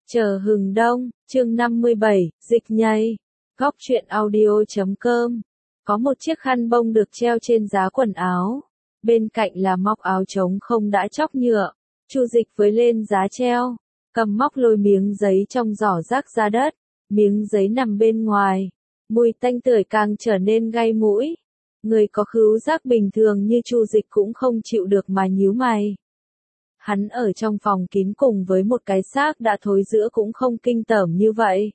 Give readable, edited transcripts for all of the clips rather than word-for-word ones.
Chờ hừng đông, chương 57, dịch nhây. Góc truyện audio.com. Có một chiếc khăn bông được treo trên giá quần áo. Bên cạnh là móc áo trống không đã chóc nhựa. Chu Dịch với lên giá treo, cầm móc lôi miếng giấy trong giỏ rác ra đất. Miếng giấy nằm bên ngoài. Mùi tanh tưởi càng trở nên gai mũi. Người có khứu giác bình thường như Chu Dịch cũng không chịu được mà nhíu mày. Hắn ở trong phòng kín cùng với một cái xác đã thối rữa cũng không kinh tởm như vậy.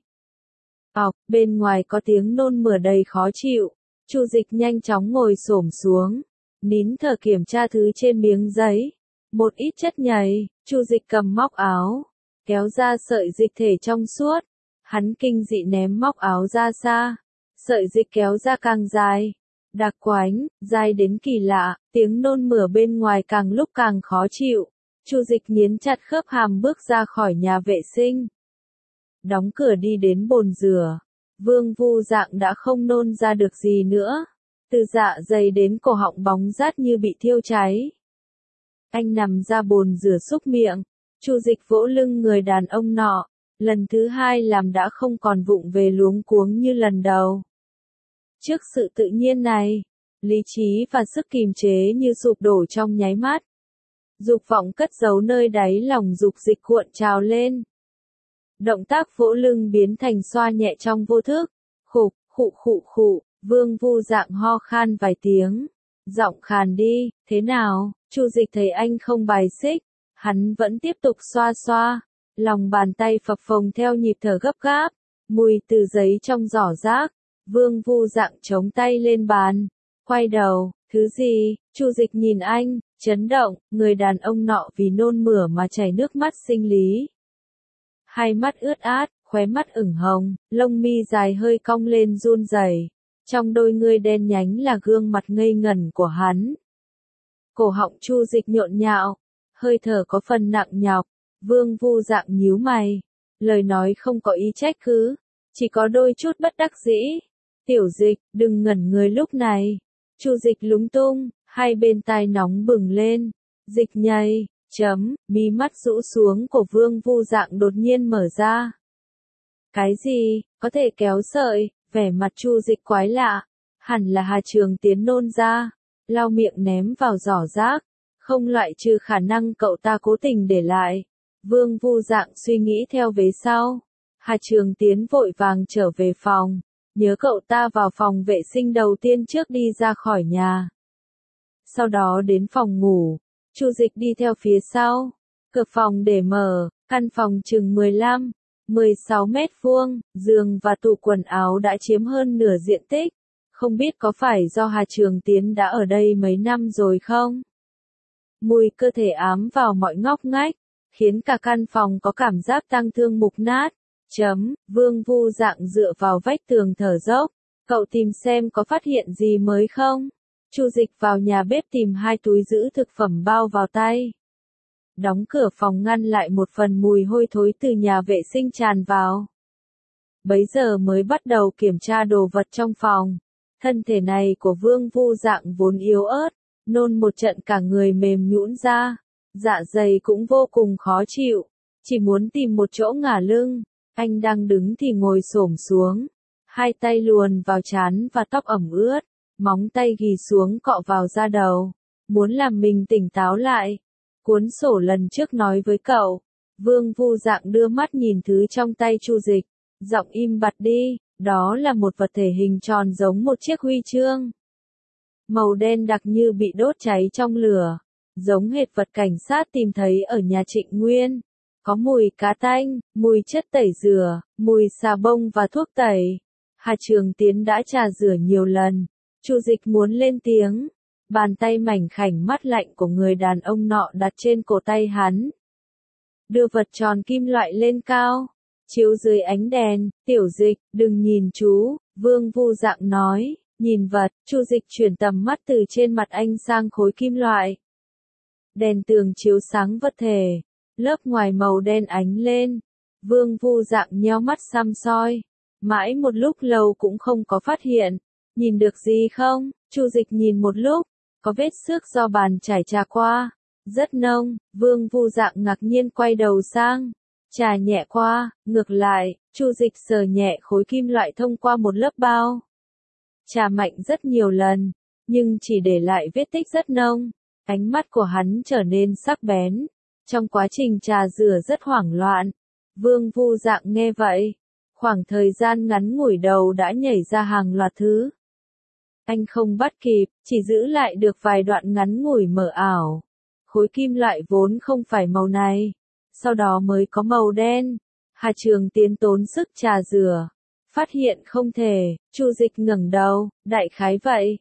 Bên ngoài có tiếng nôn mửa đầy khó chịu. Chu Dịch nhanh chóng ngồi xổm xuống, nín thở kiểm tra thứ trên miếng giấy. Một ít chất nhầy. Chu Dịch cầm móc áo, kéo ra sợi dịch thể trong suốt. Hắn kinh dị ném móc áo ra xa. Sợi dịch kéo ra càng dài, đặc quánh, dài đến kỳ lạ, tiếng nôn mửa bên ngoài càng lúc càng khó chịu. Chu Dịch nghiến chặt khớp hàm bước ra khỏi nhà vệ sinh. Đóng cửa đi đến bồn rửa. Vương Vu Dạng đã không nôn ra được gì nữa. Từ dạ dày đến cổ họng bóng rát như bị thiêu cháy. Anh nằm ra bồn rửa súc miệng. Chu Dịch vỗ lưng người đàn ông nọ. Lần thứ hai làm đã không còn vụng về luống cuống như lần đầu. Trước sự tự nhiên này, lý trí và sức kìm chế như sụp đổ trong nháy mắt. Dục vọng cất giấu nơi đáy lòng Dục Dịch cuộn trào lên. Động tác vỗ lưng biến thành xoa nhẹ trong vô thức. Khụ, Vương Vu Dạng ho khan vài tiếng. Giọng khàn đi, thế nào? Chu Dịch thấy anh không bài xích. Hắn vẫn tiếp tục xoa xoa. Lòng bàn tay phập phồng theo nhịp thở gấp gáp. Mùi từ giấy trong giỏ rác. Vương Vu Dạng chống tay lên bàn. Quay đầu, thứ gì? Chu Dịch nhìn anh, chấn động, người đàn ông nọ vì nôn mửa mà chảy nước mắt sinh lý. Hai mắt ướt át, khóe mắt ửng hồng, lông mi dài hơi cong lên run rẩy. Trong đôi ngươi đen nhánh là gương mặt ngây ngẩn của hắn. Cổ họng Chu Dịch nhộn nhạo, hơi thở có phần nặng nhọc. Vương Vu Dạng nhíu mày, lời nói không có ý trách cứ, chỉ có đôi chút bất đắc dĩ. Tiểu Dịch, đừng ngẩn người lúc này. Chu Dịch lúng tung, hai bên tai nóng bừng lên. Dịch nhây, mí mắt rũ xuống của Vương Vu Dạng đột nhiên mở ra. Cái gì, có thể kéo sợi? Vẻ mặt Chu Dịch quái lạ. Hẳn là Hà Trường Tiến nôn ra, lau miệng ném vào giỏ rác. Không loại trừ khả năng cậu ta cố tình để lại. Vương Vu Dạng suy nghĩ theo vế sau. Hà Trường Tiến vội vàng trở về phòng. Nhớ cậu ta vào phòng vệ sinh đầu tiên trước đi ra khỏi nhà. Sau đó đến phòng ngủ. Chu Dịch đi theo phía sau. Cửa phòng để mở, căn phòng chừng 16 mét vuông, giường và tủ quần áo đã chiếm hơn nửa diện tích. Không biết có phải do Hà Trường Tiến đã ở đây mấy năm rồi không? Mùi cơ thể ám vào mọi ngóc ngách, khiến cả căn phòng có cảm giác tang thương mục nát. Vương Vu Dạng dựa vào vách tường thở dốc. Cậu tìm xem có phát hiện gì mới không? Chu Dịch vào nhà bếp tìm hai túi giữ thực phẩm bao vào tay. Đóng cửa phòng ngăn lại một phần mùi hôi thối từ nhà vệ sinh tràn vào. Bấy giờ mới bắt đầu kiểm tra đồ vật trong phòng. Thân thể này của Vương Vu Dạng vốn yếu ớt, nôn một trận cả người mềm nhũn ra. Dạ dày cũng vô cùng khó chịu, chỉ muốn tìm một chỗ ngả lưng. Anh đang đứng thì ngồi xổm xuống, hai tay luồn vào trán và tóc ẩm ướt, móng tay ghì xuống cọ vào da đầu, muốn làm mình tỉnh táo lại. Cuốn sổ lần trước nói với cậu. Vương Vu Dạng đưa mắt nhìn thứ trong tay Chu Dịch, giọng im bặt đi, đó là một vật thể hình tròn giống một chiếc huy chương. Màu đen đặc như bị đốt cháy trong lửa, giống hệt vật cảnh sát tìm thấy ở nhà Trịnh Nguyên. Có mùi cá tanh, mùi chất tẩy rửa, mùi xà bông và thuốc tẩy. Hà Trường Tiến đã trà rửa nhiều lần. Chu Dịch muốn lên tiếng. Bàn tay mảnh khảnh mát lạnh của người đàn ông nọ đặt trên cổ tay hắn. Đưa vật tròn kim loại lên cao, chiếu dưới ánh đèn. Tiểu Dịch, đừng nhìn chú, Vương Vu Dạng nói. Nhìn vật. Chu Dịch chuyển tầm mắt từ trên mặt anh sang khối kim loại. Đèn tường chiếu sáng vật thể. Lớp ngoài màu đen ánh lên. Vương Vu Dạng nheo mắt săm soi. Mãi một lúc lâu cũng không có phát hiện. Nhìn được gì không? Chu Dịch nhìn một lúc. Có vết xước do bàn chải trà qua. Rất nông. Vương Vu Dạng ngạc nhiên quay đầu sang. Chà nhẹ qua, ngược lại, Chu Dịch sờ nhẹ khối kim loại thông qua một lớp bao. Chà mạnh rất nhiều lần, nhưng chỉ để lại vết tích rất nông. Ánh mắt của hắn trở nên sắc bén. Trong quá trình trà rửa rất hoảng loạn. Vương Vu Dạng nghe vậy, khoảng thời gian ngắn ngủi đầu đã nhảy ra hàng loạt thứ. Anh không bắt kịp, chỉ giữ lại được vài đoạn ngắn ngủi mờ ảo. Khối kim loại vốn không phải màu này, sau đó mới có màu đen. Hà Trường Tiến tốn sức trà rửa, phát hiện không thể, Chu Dịch ngẩng đầu, đại khái vậy,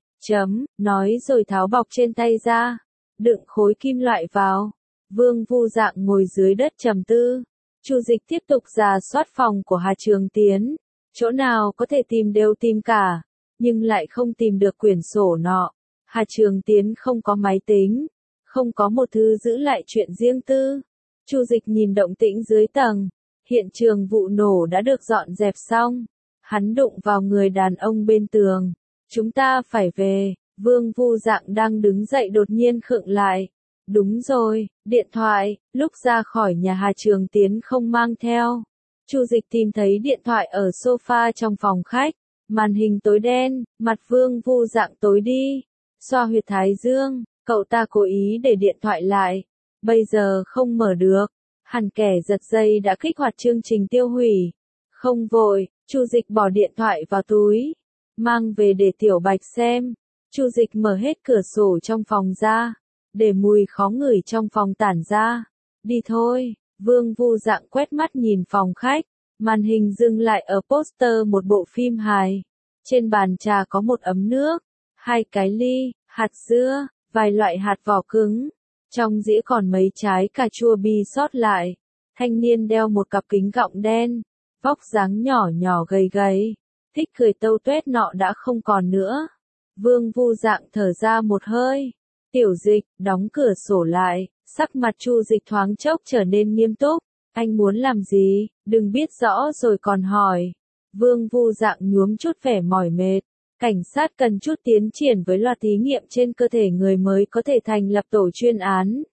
nói rồi tháo bọc trên tay ra, đựng khối kim loại vào. Vương Vu Dạng ngồi dưới đất trầm tư. Chu Dịch tiếp tục rà soát phòng của Hà Trường Tiến, chỗ nào có thể tìm đều tìm cả, nhưng lại không tìm được quyển sổ nọ. Hà Trường Tiến không có máy tính, không có một thứ giữ lại chuyện riêng tư. Chu Dịch nhìn động tĩnh dưới tầng, hiện trường vụ nổ đã được dọn dẹp xong. Hắn đụng vào người đàn ông bên tường. Chúng ta phải về. Vương Vu Dạng đang đứng dậy đột nhiên khựng lại. Đúng rồi, điện thoại, lúc ra khỏi nhà Hà Trường Tiến không mang theo. Chu Dịch tìm thấy điện thoại ở sofa trong phòng khách. Màn hình tối đen, mặt Vương Vu Dạng tối đi. Xoa huyệt thái dương, cậu ta cố ý để điện thoại lại. Bây giờ không mở được. Hẳn kẻ giật dây đã kích hoạt chương trình tiêu hủy. Không vội, Chu Dịch bỏ điện thoại vào túi, mang về để Tiểu Bạch xem. Chu Dịch mở hết cửa sổ trong phòng ra, để mùi khó ngửi trong phòng tản ra. Đi thôi, Vương Vu Dạng quét mắt nhìn phòng khách, màn hình dừng lại ở poster một bộ phim hài. Trên bàn trà có một ấm nước, 2 cái ly, hạt dưa, vài loại hạt vỏ cứng. Trong dĩa còn mấy trái cà chua bi sót lại. Thanh niên đeo một cặp kính gọng đen, vóc dáng nhỏ nhỏ gầy gầy, thích cười tâu tuét nọ đã không còn nữa. Vương Vu Dạng thở ra một hơi. Tiểu Dịch, đóng cửa sổ lại, sắc mặt Chu Dịch thoáng chốc trở nên nghiêm túc. Anh muốn làm gì, đừng biết rõ rồi còn hỏi. Vương Vu Dạng nhuốm chút vẻ mỏi mệt. Cảnh sát cần chút tiến triển với loạt thí nghiệm trên cơ thể người mới có thể thành lập tổ chuyên án.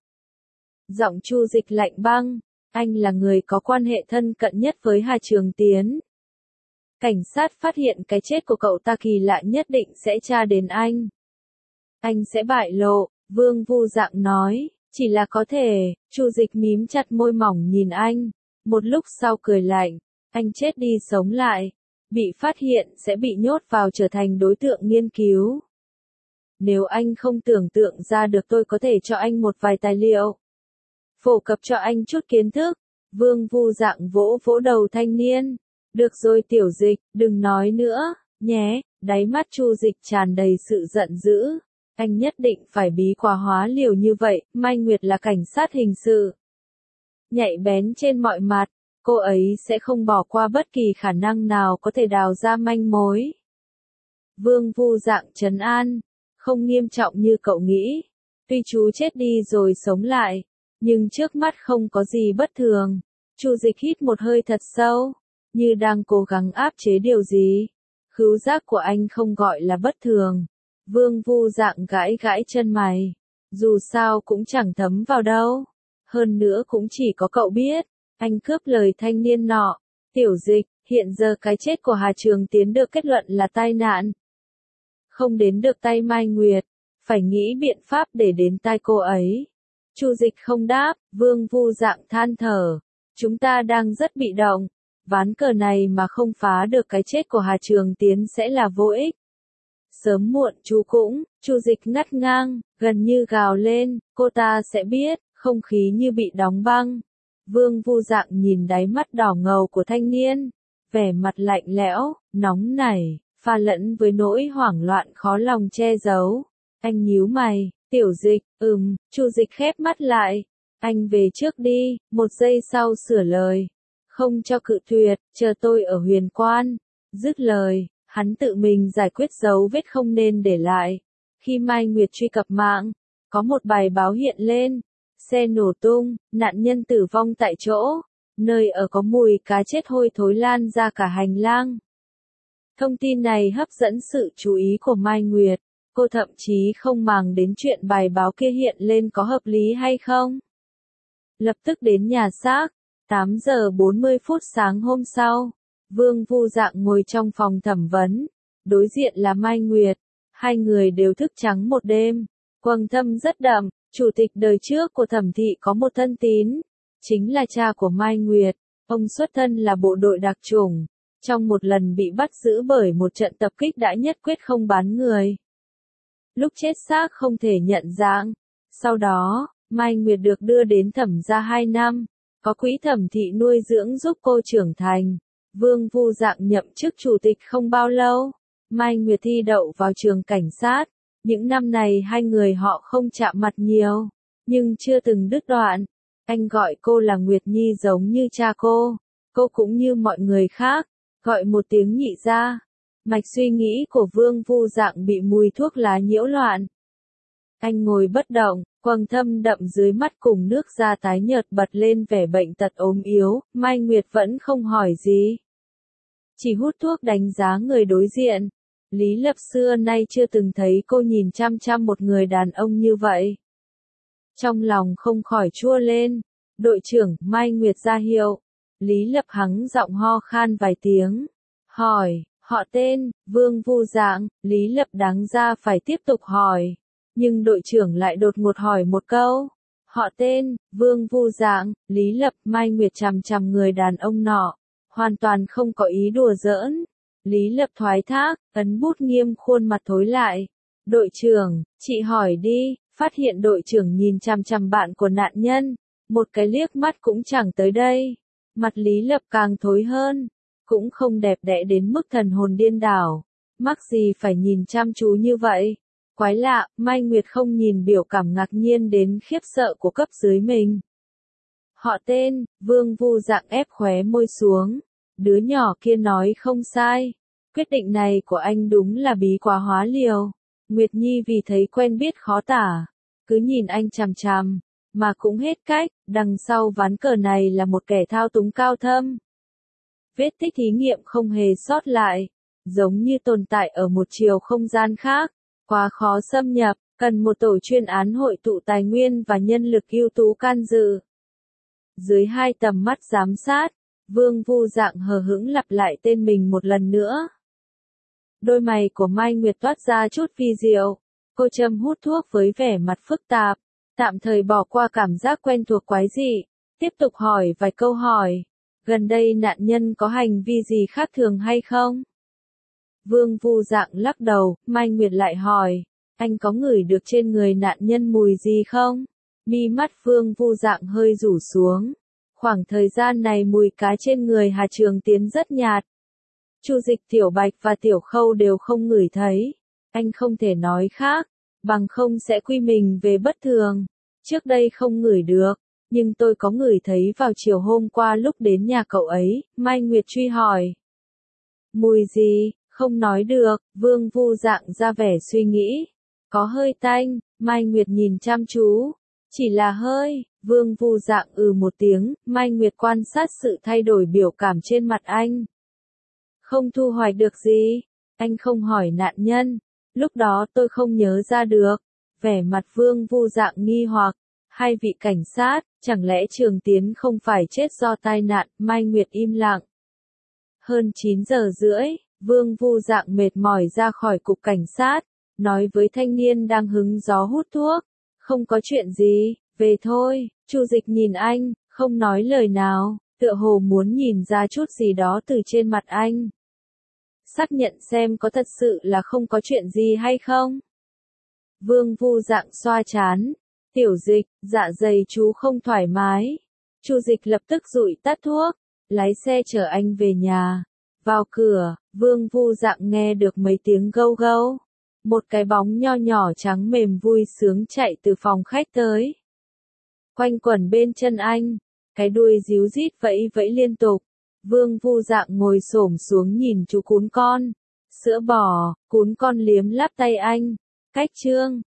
Giọng Chu Dịch lạnh băng, anh là người có quan hệ thân cận nhất với Hà Trường Tiến. Cảnh sát phát hiện cái chết của cậu ta kỳ lạ nhất định sẽ tra đến anh. Anh sẽ bại lộ, Vương Vu Dạng nói, chỉ là có thể. Chu Dịch mím chặt môi mỏng nhìn anh, một lúc sau cười lạnh, anh chết đi sống lại. Bị phát hiện sẽ bị nhốt vào trở thành đối tượng nghiên cứu. Nếu anh không tưởng tượng ra được tôi có thể cho anh một vài tài liệu. Phổ cập cho anh chút kiến thức. Vương Vu Dạng vỗ vỗ đầu thanh niên. Được rồi Tiểu Dịch, đừng nói nữa, nhé. Đáy mắt Chu Dịch tràn đầy sự giận dữ. Anh nhất định phải bí quá hóa liều như vậy. Mai Nguyệt là cảnh sát hình sự. Nhạy bén trên mọi mặt. Cô ấy sẽ không bỏ qua bất kỳ khả năng nào có thể đào ra manh mối. Vương Vu Dạng trấn an, không nghiêm trọng như cậu nghĩ. Tuy chú chết đi rồi sống lại, nhưng trước mắt không có gì bất thường. Chu Dịch hít một hơi thật sâu, như đang cố gắng áp chế điều gì. Khứu giác của anh không gọi là bất thường. Vương Vu Dạng gãi gãi chân mày. Dù sao cũng chẳng thấm vào đâu. Hơn nữa cũng chỉ có cậu biết. Anh cướp lời thanh niên nọ. Tiểu Dịch, hiện giờ cái chết của Hà Trường Tiến được kết luận là tai nạn. Không đến được tay Mai Nguyệt. Phải nghĩ biện pháp để đến tai cô ấy. Chu Dịch không đáp, Vương Vu Dạng than thở. Chúng ta đang rất bị động. Ván cờ này mà không phá được cái chết của Hà Trường Tiến sẽ là vô ích. Sớm muộn chú cũng, Chu Dịch ngắt ngang, gần như gào lên, cô ta sẽ biết, không khí như bị đóng băng. Vương Vu Dạng nhìn đáy mắt đỏ ngầu của thanh niên, vẻ mặt lạnh lẽo, nóng nảy, pha lẫn với nỗi hoảng loạn khó lòng che giấu. Anh nhíu mày, Tiểu Dịch, Chu Dịch khép mắt lại. Anh về trước đi, một giây sau sửa lời. Không cho cự tuyệt, chờ tôi ở Huyền Quan. Dứt lời, hắn tự mình giải quyết dấu vết không nên để lại. Khi Mai Nguyệt truy cập mạng, có một bài báo hiện lên. Xe nổ tung, nạn nhân tử vong tại chỗ. Nơi ở có mùi cá chết hôi thối lan ra cả hành lang. Thông tin này hấp dẫn sự chú ý của Mai Nguyệt. Cô thậm chí không màng đến chuyện bài báo kia hiện lên có hợp lý hay không. Lập tức đến nhà xác. 8 giờ 40 phút sáng hôm sau, Vương Vu Dạng ngồi trong phòng thẩm vấn, đối diện là Mai Nguyệt, hai người đều thức trắng một đêm, quầng thâm rất đậm, chủ tịch đời trước của Thẩm thị có một thân tín, chính là cha của Mai Nguyệt, ông xuất thân là bộ đội đặc chủng, trong một lần bị bắt giữ bởi một trận tập kích đã nhất quyết không bán người. Lúc chết xác không thể nhận dạng, sau đó, Mai Nguyệt được đưa đến Thẩm gia 2 năm, có quỹ Thẩm thị nuôi dưỡng giúp cô trưởng thành. Vương Vu Dạng nhậm chức chủ tịch không bao lâu, Mai Nguyệt thi đậu vào trường cảnh sát, những năm này hai người họ không chạm mặt nhiều, nhưng chưa từng đứt đoạn. Anh gọi cô là Nguyệt Nhi giống như cha cô cũng như mọi người khác, gọi một tiếng nhị gia. Mạch suy nghĩ của Vương Vu Dạng bị mùi thuốc lá nhiễu loạn. Anh ngồi bất động, quầng thâm đậm dưới mắt cùng nước da tái nhợt bật lên vẻ bệnh tật ốm yếu, Mai Nguyệt vẫn không hỏi gì. Chỉ hút thuốc đánh giá người đối diện. Lý Lập xưa nay chưa từng thấy cô nhìn chăm chăm một người đàn ông như vậy. Trong lòng không khỏi chua lên. Đội trưởng, Mai Nguyệt ra hiệu. Lý Lập hắng giọng ho khan vài tiếng. Hỏi, họ tên, Vương Vu Dạng, Lý Lập đáng ra phải tiếp tục hỏi. Nhưng đội trưởng lại đột ngột hỏi một câu. Họ tên, Vương Vu Dạng, Lý Lập, Mai Nguyệt chằm chằm người đàn ông nọ. Hoàn toàn không có ý đùa giỡn. Lý Lập thoái thác, ấn bút nghiêm khuôn mặt thối lại. Đội trưởng, chị hỏi đi, phát hiện đội trưởng nhìn chằm chằm bạn của nạn nhân. Một cái liếc mắt cũng chẳng tới đây. Mặt Lý Lập càng thối hơn. Cũng không đẹp đẽ đến mức thần hồn điên đảo. Mắc gì phải nhìn chăm chú như vậy. Quái lạ, Mai Nguyệt không nhìn biểu cảm ngạc nhiên đến khiếp sợ của cấp dưới mình. Họ tên, Vương Vu Dạng ép khóe môi xuống. Đứa nhỏ kia nói không sai. Quyết định này của anh đúng là bí quá hóa liều. Nguyệt Nhi vì thấy quen biết khó tả. Cứ nhìn anh chằm chằm. Mà cũng hết cách, đằng sau ván cờ này là một kẻ thao túng cao thâm. Vết tích thí nghiệm không hề sót lại. Giống như tồn tại ở một chiều không gian khác. Quá khó xâm nhập, cần một tổ chuyên án hội tụ tài nguyên và nhân lực ưu tú can dự. Dưới hai tầm mắt giám sát, Vương Vu Dạng hờ hững lặp lại tên mình một lần nữa. Đôi mày của Mai Nguyệt toát ra chút vi diệu. Cô châm hút thuốc với vẻ mặt phức tạp, tạm thời bỏ qua cảm giác quen thuộc quái dị, tiếp tục hỏi vài câu hỏi. Gần đây nạn nhân có hành vi gì khác thường hay không? Vương Vu Dạng lắc đầu, Mai Nguyệt lại hỏi, anh có ngửi được trên người nạn nhân mùi gì không? Mi mắt Vương Vu Dạng hơi rủ xuống. Khoảng thời gian này mùi cá trên người Hà Trường Tiến rất nhạt. Chu Dịch, Tiểu Bạch và Tiểu Khâu đều không ngửi thấy. Anh không thể nói khác, bằng không sẽ quy mình về bất thường. Trước đây không ngửi được, nhưng tôi có ngửi thấy vào chiều hôm qua lúc đến nhà cậu ấy, Mai Nguyệt truy hỏi. Mùi gì? Không nói được, Vương Vu Dạng ra vẻ suy nghĩ. Có hơi tanh, Mai Nguyệt nhìn chăm chú. Chỉ là hơi, Vương Vu Dạng một tiếng, Mai Nguyệt quan sát sự thay đổi biểu cảm trên mặt anh. Không thu hoạch được gì, anh không hỏi nạn nhân. Lúc đó tôi không nhớ ra được. Vẻ mặt Vương Vu Dạng nghi hoặc. Hai vị cảnh sát, chẳng lẽ Trường Tiến không phải chết do tai nạn, Mai Nguyệt im lặng. Hơn 9 giờ rưỡi. Vương Vu Dạng mệt mỏi ra khỏi cục cảnh sát, nói với thanh niên đang hứng gió hút thuốc. Không có chuyện gì, về thôi. Chu Dịch nhìn anh, không nói lời nào, tựa hồ muốn nhìn ra chút gì đó từ trên mặt anh. Xác nhận xem có thật sự là không có chuyện gì hay không. Vương Vu Dạng xoa trán. Tiểu Dịch, dạ dày chú không thoải mái. Chu Dịch lập tức dụi tắt thuốc, lái xe chở anh về nhà. Vào cửa, Vương Vu Dạng nghe được mấy tiếng gâu gâu. Một cái bóng nho nhỏ trắng mềm vui sướng chạy từ phòng khách tới. Quanh quẩn bên chân anh, cái đuôi ríu rít vẫy vẫy liên tục. Vương Vu Dạng ngồi xổm xuống nhìn chú cún con. Sữa bò, cún con liếm láp tay anh. Cách trương,